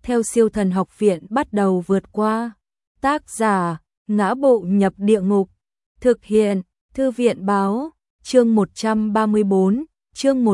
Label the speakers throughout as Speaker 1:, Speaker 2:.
Speaker 1: theo Siêu Thần Học Viện bắt đầu vượt qua. Tác giả: Ngã Bộ Nhập Địa Ngục. Thực hiện: Thư viện báo. Chương 134, chương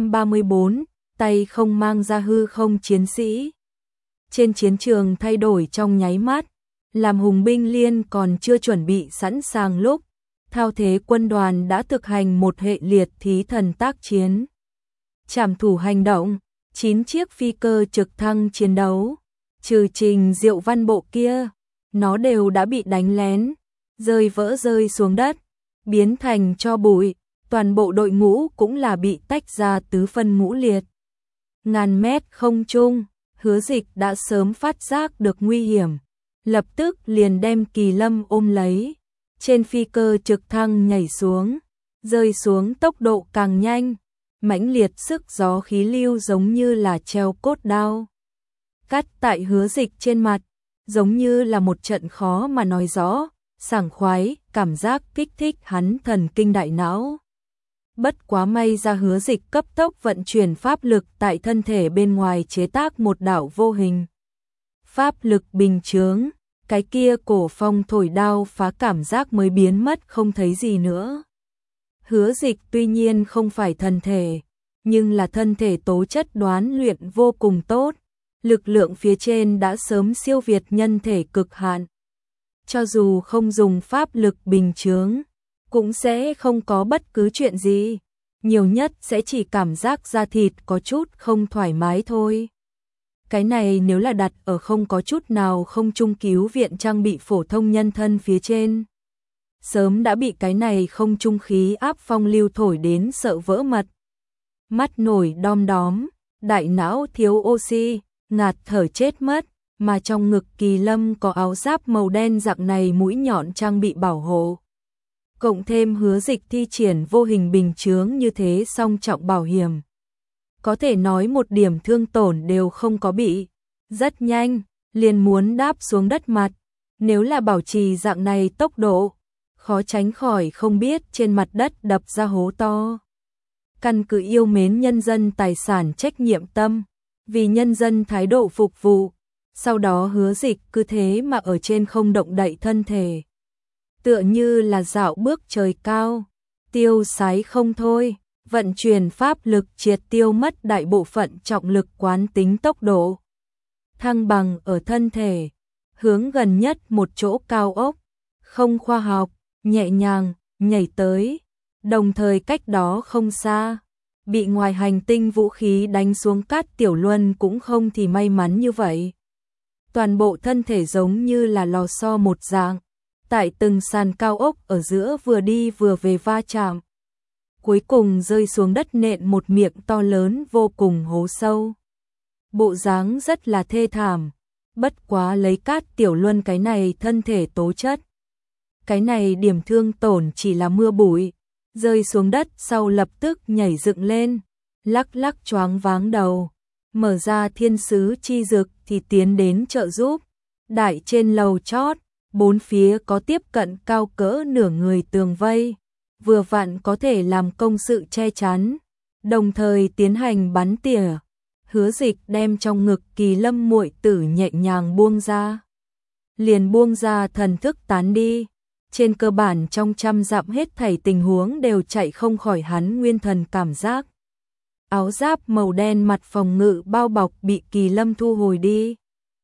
Speaker 1: 134, tay không mang ra hư không chiến sĩ. Trên chiến trường thay đổi trong nháy mắt, làm hùng binh liên còn chưa chuẩn bị sẵn sàng lúc, thao thế quân đoàn đã thực hành một hệ liệt thí thần tác chiến. Trảm thủ hành động, 9 chiếc phi cơ trực thăng chiến đấu, trừ Trình Diệu Văn bộ kia, nó đều đã bị đánh lén, rơi vỡ rơi xuống đất, biến thành tro bụi, toàn bộ đội ngũ cũng là bị tách ra tứ phân ngũ liệt. Ngàn mét không trung, Hứa Dịch đã sớm phát giác được nguy hiểm, lập tức liền đem Kỳ Lâm ôm lấy, trên phi cơ trực thăng nhảy xuống, rơi xuống tốc độ càng nhanh, mãnh liệt sức gió khí lưu giống như là treo cốt đao. Cắt tại Hứa Dịch trên mặt, giống như là một trận khó mà nói rõ, sảng khoái, cảm giác kích thích hắn thần kinh đại não. Bất quá may ra Hứa Dịch cấp tốc vận chuyển pháp lực tại thân thể bên ngoài chế tác một đạo vô hình. Pháp lực bình chướng, cái kia cổ phong thổi đao phá cảm giác mới biến mất không thấy gì nữa. Hứa Dịch tuy nhiên không phải thần thể, nhưng là thân thể tố chất đoán luyện vô cùng tốt, lực lượng phía trên đã sớm siêu việt nhân thể cực hạn. Cho dù không dùng pháp lực bình chướng, cũng sẽ không có bất cứ chuyện gì, nhiều nhất sẽ chỉ cảm giác da thịt có chút không thoải mái thôi. Cái này nếu là đặt ở không có chút nào không trung cứu viện trang bị phổ thông nhân thân phía trên, sớm đã bị cái này không trung khí áp phong lưu thổi đến sợ vỡ mật. Mắt nổi đom đóm, đại não thiếu oxy, ngạt thở chết mất, mà trong ngực Kỳ Lâm có áo giáp màu đen dạng này mũi nhọn trang bị bảo hộ. Cộng thêm Hứa Dịch thi triển vô hình bình chướng như thế song trọng bảo hiểm. Có thể nói một điểm thương tổn đều không có bị. Rất nhanh, liền muốn đáp xuống đất mặt. Nếu là bảo trì dạng này tốc độ, khó tránh khỏi không biết trên mặt đất đập ra hố to. Căn cứ yêu mến nhân dân tài sản trách nhiệm tâm, vì nhân dân thái độ phục vụ. Sau đó Hứa Dịch cứ thế mà ở trên không động đậy thân thể. Tựa như là dạo bước trời cao, tiêu sái không thôi, vận chuyển pháp lực triệt tiêu mất đại bộ phận trọng lực quán tính tốc độ. Thăng bằng ở thân thể, hướng gần nhất một chỗ cao ốc, không khoa học, nhẹ nhàng, nhảy tới, đồng thời cách đó không xa. Bị ngoài hành tinh vũ khí đánh xuống Cát Tiểu Luân cũng không thì may mắn như vậy. Toàn bộ thân thể giống như là lò xo một dạng, tại từng sàn cao ốc ở giữa vừa đi vừa về va chạm. Cuối cùng rơi xuống đất nện một miệng to lớn vô cùng hố sâu. Bộ dáng rất là thê thảm, bất quá lấy Cát Tiểu Luân cái này thân thể tố chất. Cái này điểm thương tổn chỉ là mưa bụi, rơi xuống đất sau lập tức nhảy dựng lên, lắc lắc choáng váng đầu, mở ra thiên sứ chi dực thì tiến đến trợ giúp. Đại trên lầu chót, bốn phía có tiếp cận cao cỡ nửa người tường vây, vừa vặn có thể làm công sự che chắn, đồng thời tiến hành bắn tỉa. Hứa Dịch đem trong ngực Kỳ Lâm muội tử nhẹ nhàng buông ra. Liền buông ra thần thức tán đi. Trên cơ bản trong trăm dặm hết thảy tình huống đều chạy không khỏi hắn nguyên thần cảm giác. Áo giáp màu đen mặt phòng ngự bao bọc bị Kỳ Lâm thu hồi đi.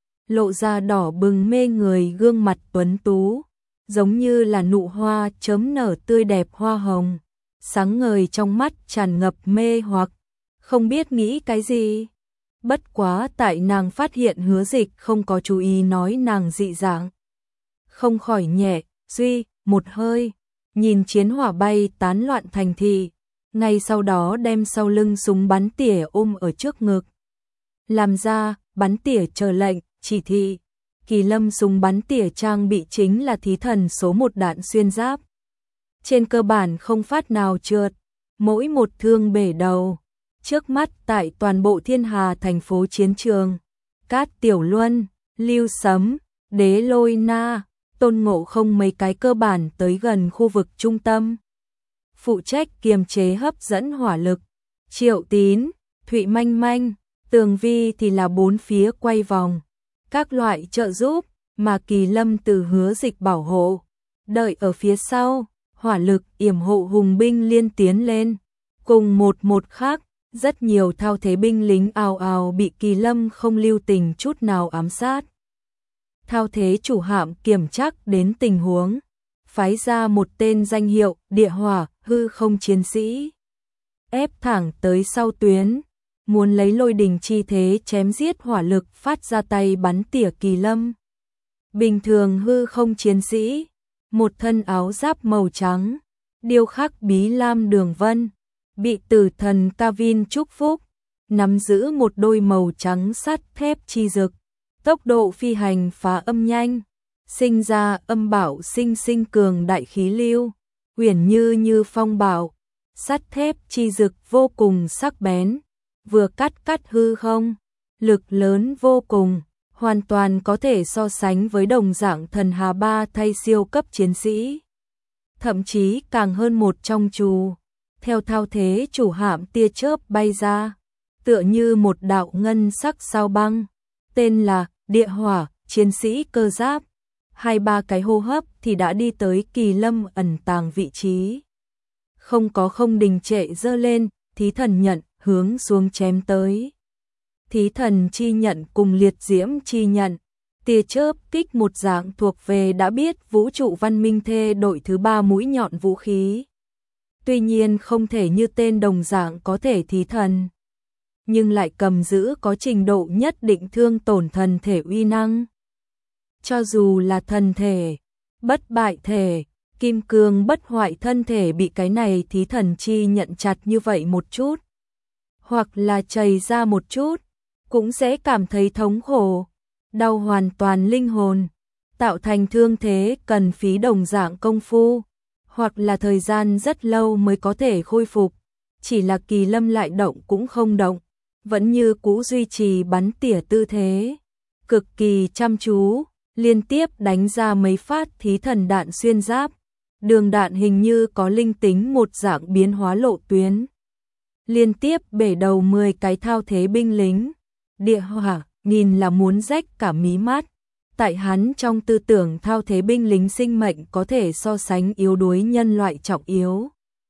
Speaker 1: Lộ ra đỏ bừng mê người gương mặt tuấn tú, giống như là nụ hoa chớm nở tươi đẹp hoa hồng, sáng ngời trong mắt tràn ngập mê hoặc, không biết nghĩ cái gì. Bất quá tại nàng phát hiện Hứa Dịch không có chú ý nói nàng dị dạng, không khỏi nhẹ duy một hơi, nhìn chiến hỏa bay tán loạn thành thị, ngay sau đó đem sau lưng súng bắn tỉa ôm ở trước ngực. Làm ra, bắn tỉa chờ lệnh, chỉ thị. Kỳ Lâm súng bắn tỉa trang bị chính là thí thần số 1 đạn xuyên giáp. Trên cơ bản không phát nào trượt, mỗi một thương bể đầu. Trước mắt tại toàn bộ Thiên Hà thành phố chiến trường, Cát Tiểu Luân, Lưu Sấm, Đế Lôi Na, Tôn Ngộ Không mấy cái cơ bản tới gần khu vực trung tâm. Phụ trách kiềm chế hấp dẫn hỏa lực, Triệu Tín, Thụy Manh Manh, tường vi thì là bốn phía quay vòng, các loại trợ giúp mà Kỳ Lâm từ Hứa Dịch bảo hộ, đợi ở phía sau, hỏa lực yểm hộ hùng binh liên tiến lên, cùng một khác, rất nhiều thao thế binh lính ào ào bị Kỳ Lâm không lưu tình chút nào ám sát. Thao thế chủ hạm kiểm chắc đến tình huống, phái ra một tên danh hiệu địa hỏa hư không chiến sĩ, ép thẳng tới sau tuyến, muốn lấy lôi đình chi thế chém giết hỏa lực phát ra tay bắn tỉa Kỳ Lâm. Bình thường hư không chiến sĩ, một thân áo giáp màu trắng, điêu khắc bí lam đường vân, bị tử thần Kavin chúc phúc, nắm giữ một đôi màu trắng sắt thép chi rực, tốc độ phi hành phá âm nhanh, sinh ra âm bảo sinh cường đại khí lưu, uyển như phong bảo, sắt thép chi rực vô cùng sắc bén, vừa cắt hư không, lực lớn vô cùng, hoàn toàn có thể so sánh với đồng dạng thần hà ba thay siêu cấp chiến sĩ. Thậm chí càng hơn một trong trù, theo thao thế chủ hạm tia chớp bay ra, tựa như một đạo ngân sắc sao băng, tên là địa hỏa chiến sĩ cơ giáp, 2-3 cái hô hấp thì đã đi tới Kỳ Lâm ẩn tàng vị trí. Không đình trệ giơ lên, thí thần nhận hướng xuống chém tới. Thí thần chi nhận cùng liệt diễm chi nhận, tia chớp kích một dạng thuộc về đã biết vũ trụ văn minh thê đội thứ 3 mũi nhọn vũ khí. Tuy nhiên không thể như tên đồng dạng có thể thí thần, nhưng lại cầm giữ có trình độ nhất định thương tổn thần thể uy năng. Cho dù là thần thể, bất bại thể, kim cương bất hoại thân thể bị cái này thí thần chi nhận chặt như vậy một chút, hoặc là chảy ra một chút, cũng sẽ cảm thấy thống khổ, đau hoàn toàn linh hồn, tạo thành thương thế cần phí đồng dạng công phu, hoặc là thời gian rất lâu mới có thể khôi phục. Chỉ là Kỳ Lâm lại động cũng không động, vẫn như cũ duy trì bắn tỉa tư thế, cực kỳ chăm chú, liên tiếp đánh ra mấy phát thí thần đạn xuyên giáp, đường đạn hình như có linh tính một dạng biến hóa lộ tuyến. Liên tiếp bể đầu 10 cái thao thế binh lính, địa hỏa nhìn là muốn rách cả mí mắt. Tại hắn trong tư tưởng thao thế binh lính sinh mệnh có thể so sánh yếu đuối nhân loại trọng yếu.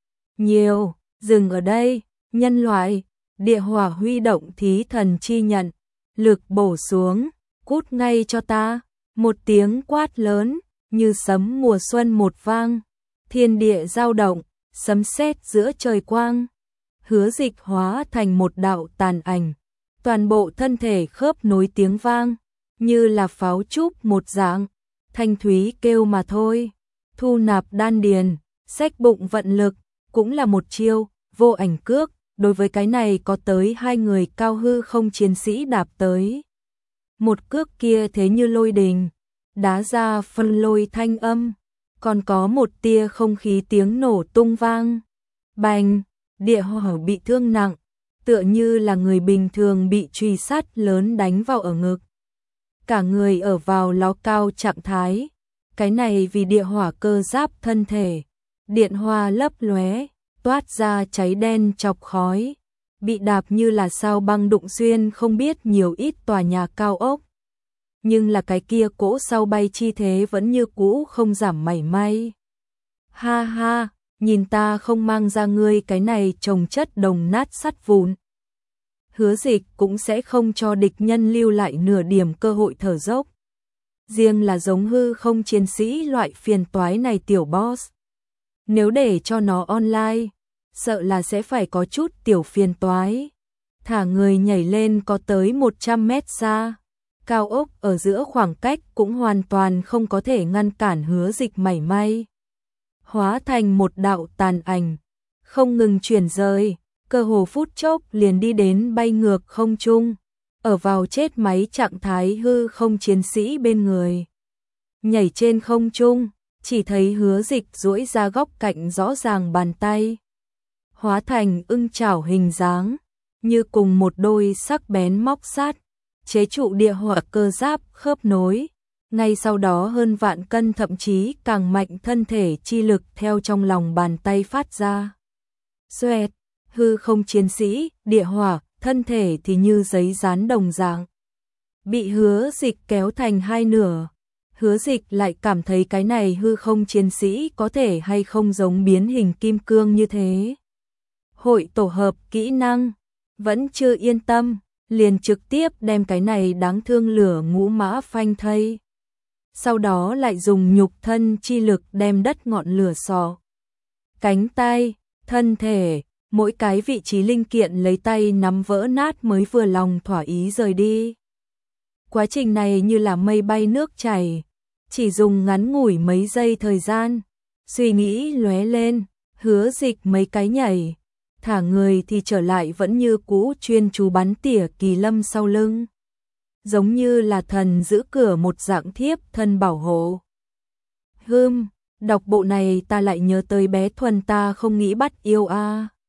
Speaker 1: Nhiều, dừng ở đây, nhân loại, địa hỏa huy động thí thần chi nhận, lực bổ xuống, cút ngay cho ta, một tiếng quát lớn, như sấm mùa xuân một vang, thiên địa dao động, sấm sét giữa trời quang. Hứa Dịch hóa thành một đạo tàn ảnh, toàn bộ thân thể khớp nối tiếng vang, như là pháo trúc một dạng, thanh thúy kêu mà thôi. Thu nạp đan điền, xách bụng vận lực, cũng là một chiêu, vô ảnh cước, đối với cái này có tới 2 người cao hư không chiến sĩ đạp tới. Một cước kia thế như lôi đình, đá ra phân lôi thanh âm, còn có một tia không khí tiếng nổ tung vang. Bành, địa hỏa bị thương nặng, tựa như là người bình thường bị truy sát lớn đánh vào ở ngực. Cả người ở vào ló cao trạng thái, cái này vì địa hỏa cơ giáp thân thể, điện hoa lấp lóe, toát ra cháy đen chọc khói, bị đạp như là sao băng đụng xuyên không biết nhiều ít tòa nhà cao ốc. Nhưng là cái kia cỗ sau bay chi thế vẫn như cũ không giảm mảy may. Ha ha, nhìn ta không mang ra ngươi cái này trồng chất đồng nát sắt vụn. Hứa Dịch cũng sẽ không cho địch nhân lưu lại nửa điểm cơ hội thở dốc. Riêng là giống hư không chiến sĩ loại phiền toái này tiểu boss, nếu để cho nó online, sợ là sẽ phải có chút tiểu phiền toái. Thả người nhảy lên có tới 100 mét xa, cao ốc ở giữa khoảng cách cũng hoàn toàn không có thể ngăn cản Hứa Dịch mảy may. Hóa thành một đạo tàn ảnh, không ngừng chuyển rời, cơ hồ phút chốc liền đi đến bay ngược không trung, ở vào chết máy trạng thái hư không chiến sĩ bên người. Nhảy trên không trung, chỉ thấy Hứa Dịch duỗi ra góc cạnh rõ ràng bàn tay, hóa thành ưng chảo hình dáng, như cùng một đôi sắc bén móc sắt, chế trụ địa hỏa cơ giáp khớp nối. Ngay sau đó hơn vạn cân thậm chí càng mạnh thân thể chi lực theo trong lòng bàn tay phát ra. Xoẹt, hư không chiến sĩ, địa hỏa, thân thể thì như giấy dán đồng dạng. Bị Hứa Dịch kéo thành hai nửa. Hứa Dịch lại cảm thấy cái này hư không chiến sĩ có thể hay không giống biến hình kim cương như thế. Hội tổ hợp kỹ năng, vẫn chưa yên tâm, liền trực tiếp đem cái này đáng thương lửa ngũ mã phanh thây. Sau đó lại dùng nhục thân chi lực đem đất ngọn lửa sọ. Cánh tay, thân thể, mỗi cái vị trí linh kiện lấy tay nắm vỡ nát mới vừa lòng thỏa ý rời đi. Quá trình này như là mây bay nước chảy, chỉ dùng ngắn ngủi mấy giây thời gian, suy nghĩ lóe lên, Hứa Dịch mấy cái nhảy, thả người thì trở lại vẫn như cũ chuyên chú bắn tỉa Kỳ Lâm sau lưng. Giống như là thần giữ cửa một dạng thiếp thân bảo hộ. Đọc bộ này ta lại nhớ tới bé Thuần ta không nghĩ bắt yêu a.